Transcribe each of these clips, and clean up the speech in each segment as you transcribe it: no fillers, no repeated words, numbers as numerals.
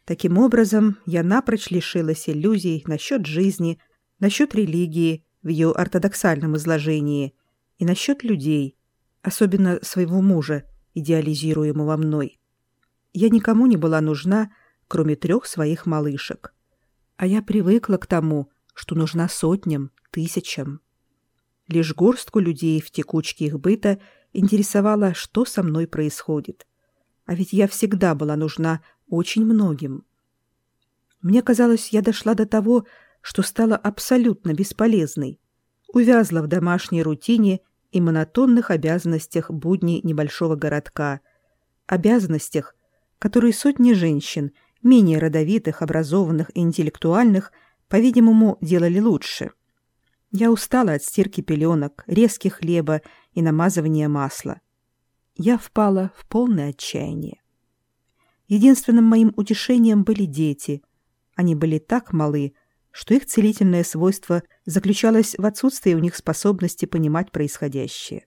Таким образом, я напрочь лишилась иллюзий насчет жизни, насчет религии в ее ортодоксальном изложении и насчет людей, особенно своего мужа, идеализируемого мной. Я никому не была нужна, кроме 3 своих малышек. А я привыкла к тому, что нужна сотням, тысячам. Лишь горстку людей в текучке их быта интересовало, что со мной происходит. А ведь я всегда была нужна очень многим. Мне казалось, я дошла до того, что стала абсолютно бесполезной, увязла в домашней рутине и монотонных обязанностях будней небольшого городка, обязанностях, которые сотни женщин, менее родовитых, образованных и интеллектуальных, по-видимому, делали лучше. Я устала от стирки пеленок, резки хлеба и намазывания масла. Я впала в полное отчаяние. Единственным моим утешением были дети. Они были так малы, что их целительное свойство заключалось в отсутствии у них способности понимать происходящее.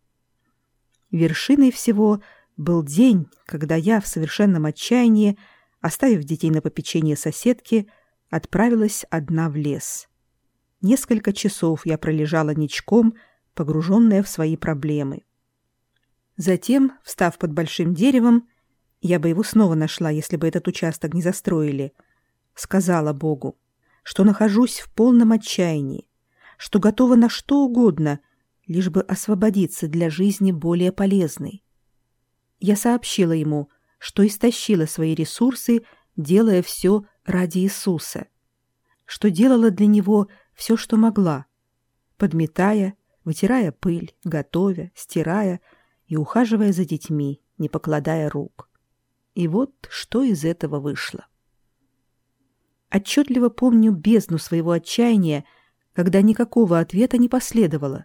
Вершиной всего был день, когда я в совершенном отчаянии, оставив детей на попечение соседки, отправилась одна в лес. Несколько часов я пролежала ничком, погруженная в свои проблемы. Затем, встав под большим деревом, я бы его снова нашла, если бы этот участок не застроили, сказала Богу, что нахожусь в полном отчаянии, что готова на что угодно, лишь бы освободиться для жизни более полезной. Я сообщила ему, что истощила свои ресурсы, делая все ради Иисуса, что делала для Него все, что могла, подметая, вытирая пыль, готовя, стирая и ухаживая за детьми, не покладая рук. И вот что из этого вышло. Отчетливо помню бездну своего отчаяния, когда никакого ответа не последовало.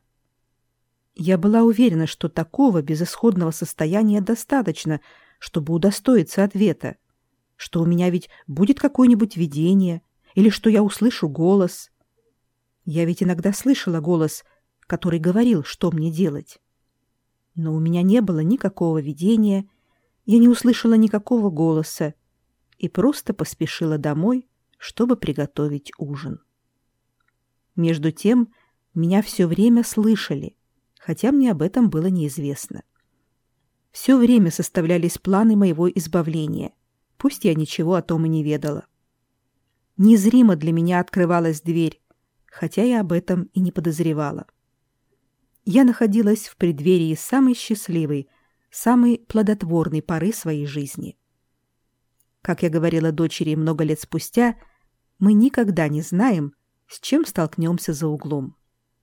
Я была уверена, что такого безысходного состояния достаточно, чтобы удостоиться ответа, что у меня ведь будет какое-нибудь видение или что я услышу голос. Я ведь иногда слышала голос, который говорил, что мне делать. Но у меня не было никакого видения, я не услышала никакого голоса и просто поспешила домой, чтобы приготовить ужин. Между тем, меня все время слышали, хотя мне об этом было неизвестно. Все время составлялись планы моего избавления, пусть я ничего о том и не ведала. Незримо для меня открывалась дверь, хотя я об этом и не подозревала. Я находилась в преддверии самой счастливой, самой плодотворной поры своей жизни. Как я говорила дочери много лет спустя, мы никогда не знаем, с чем столкнемся за углом.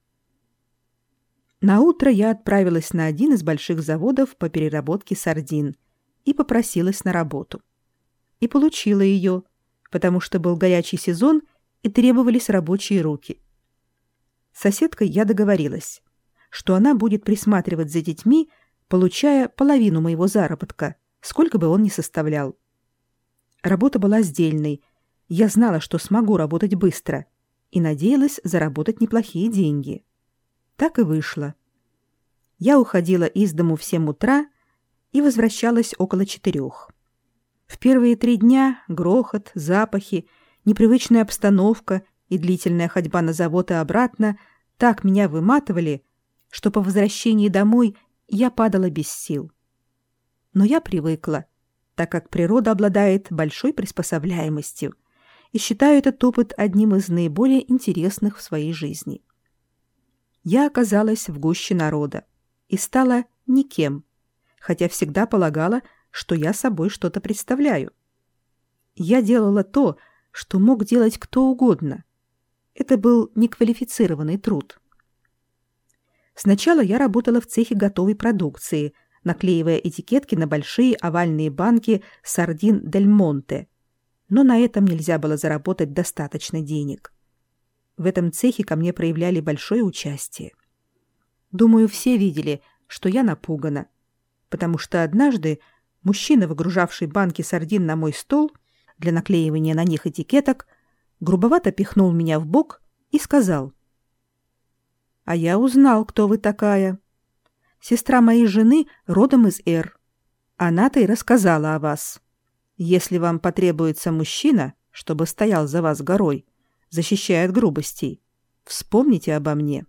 Наутро я отправилась на один из больших заводов по переработке сардин и попросилась на работу. И получила ее, потому что был горячий сезон и требовались рабочие руки. С соседкой я договорилась, что она будет присматривать за детьми, получая половину моего заработка, сколько бы он ни составлял. Работа была сдельной, я знала, что смогу работать быстро, и надеялась заработать неплохие деньги. Так и вышло. Я уходила из дому в 7 утра и возвращалась около 4. В первые 3 дня грохот, запахи, непривычная обстановка и длительная ходьба на завод и обратно так меня выматывали, что по возвращении домой я падала без сил. Но я привыкла, так как природа обладает большой приспособляемостью, и считаю этот опыт одним из наиболее интересных в своей жизни. Я оказалась в гуще народа и стала никем, хотя всегда полагала, что я собой что-то представляю. Я делала то, что мог делать кто угодно. Это был неквалифицированный труд. Сначала я работала в цехе готовой продукции, наклеивая этикетки на большие овальные банки сардин Дель Монте, но на этом нельзя было заработать достаточно денег. В этом цехе ко мне проявляли большое участие. Думаю, все видели, что я напугана, потому что однажды мужчина, выгружавший банки сардин на мой стол для наклеивания на них этикеток, грубовато пихнул меня в бок и сказал: «А я узнал, кто вы такая. Сестра моей жены родом из Р. Она-то и рассказала о вас. Если вам потребуется мужчина, чтобы стоял за вас горой, защищая от грубостей, вспомните обо мне».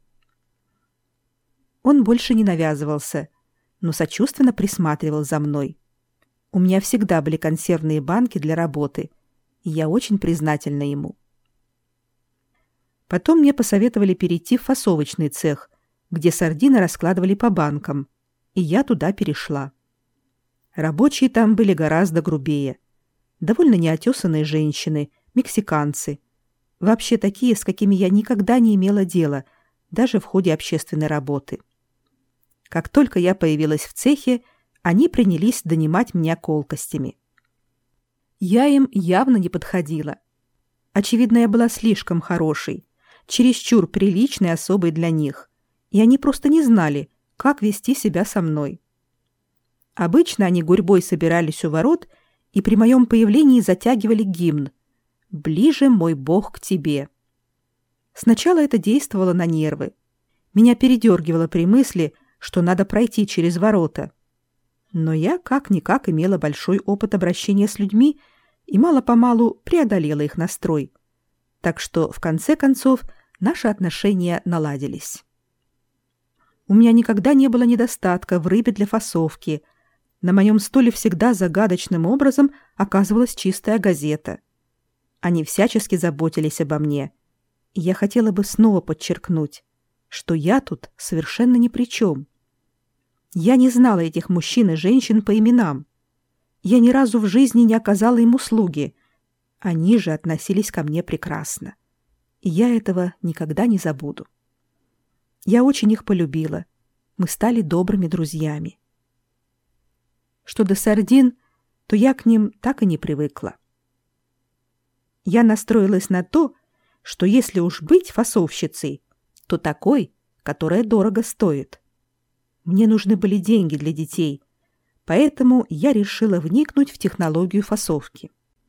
Он больше не навязывался, но сочувственно присматривал за мной. У меня всегда были консервные банки для работы, и я очень признательна ему. Потом мне посоветовали перейти в фасовочный цех, где сардины раскладывали по банкам, и я туда перешла. Рабочие там были гораздо грубее. Довольно неотесанные женщины, мексиканцы. Вообще такие, с какими я никогда не имела дела, даже в ходе общественной работы. Как только я появилась в цехе, они принялись донимать меня колкостями. Я им явно не подходила. Очевидно, я была слишком хорошей, чересчур приличной особой для них, и они просто не знали, как вести себя со мной. Обычно они гурьбой собирались у ворот и при моем появлении затягивали гимн «Ближе, мой Бог, к тебе». Сначала это действовало на нервы. Меня передергивало при мысли, что надо пройти через ворота. Но я как-никак имела большой опыт обращения с людьми и мало-помалу преодолела их настрой. Так что, в конце концов, наши отношения наладились. У меня никогда не было недостатка в рыбе для фасовки. На моем столе всегда загадочным образом оказывалась чистая газета. Они всячески заботились обо мне. И я хотела бы снова подчеркнуть, что я тут совершенно ни при чем. Я не знала этих мужчин и женщин по именам. Я ни разу в жизни не оказала им услуги. Они же относились ко мне прекрасно. И я этого никогда не забуду. Я очень их полюбила. Мы стали добрыми друзьями. Что до сардин, то я к ним так и не привыкла. Я настроилась на то, что если уж быть фасовщицей, то такой, которая дорого стоит. Мне нужны были деньги для детей, поэтому я решила вникнуть в технологию фасовки.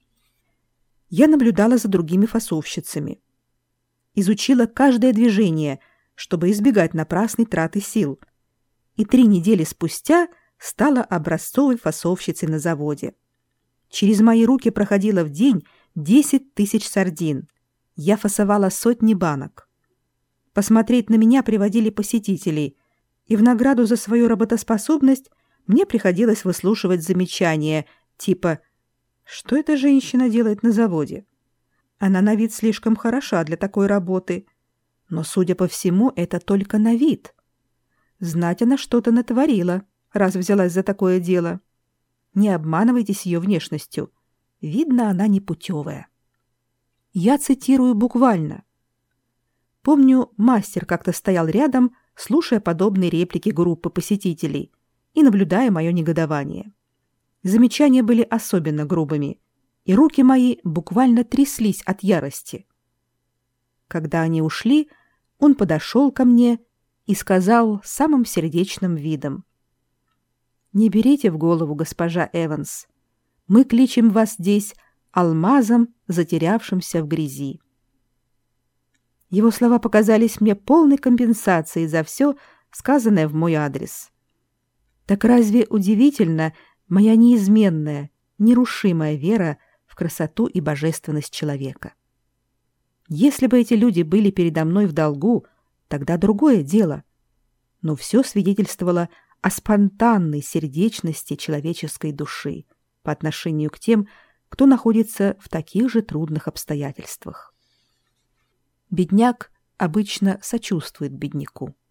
Я наблюдала за другими фасовщицами. Изучила каждое движение, чтобы избегать напрасной траты сил. И 3 недели спустя стала образцовой фасовщицей на заводе. Через мои руки проходило в день 10 тысяч сардин. Я фасовала сотни банок. Посмотреть на меня приводили посетителей, и в награду за свою работоспособность мне приходилось выслушивать замечания типа «Что эта женщина делает на заводе? Она на вид слишком хороша для такой работы. Но, судя по всему, это только на вид. Знать она что-то натворила, раз взялась за такое дело. Не обманывайтесь ее внешностью. Видно, она непутевая». Я цитирую буквально. Помню, мастер как-то стоял рядом, слушая подобные реплики группы посетителей и наблюдая мое негодование. Замечания были особенно грубыми, и руки мои буквально тряслись от ярости. Когда они ушли, он подошел ко мне и сказал самым сердечным видом: «Не берите в голову, госпожа Эванс. Мы кличем вас здесь алмазом, затерявшимся в грязи». Его слова показались мне полной компенсацией за все, сказанное в мой адрес. Так разве удивительно моя неизменная, нерушимая вера в красоту и божественность человека? Если бы эти люди были передо мной в долгу, тогда другое дело. Но все свидетельствовало о спонтанной сердечности человеческой души по отношению к тем, кто находится в таких же трудных обстоятельствах. Бедняк обычно сочувствует бедняку.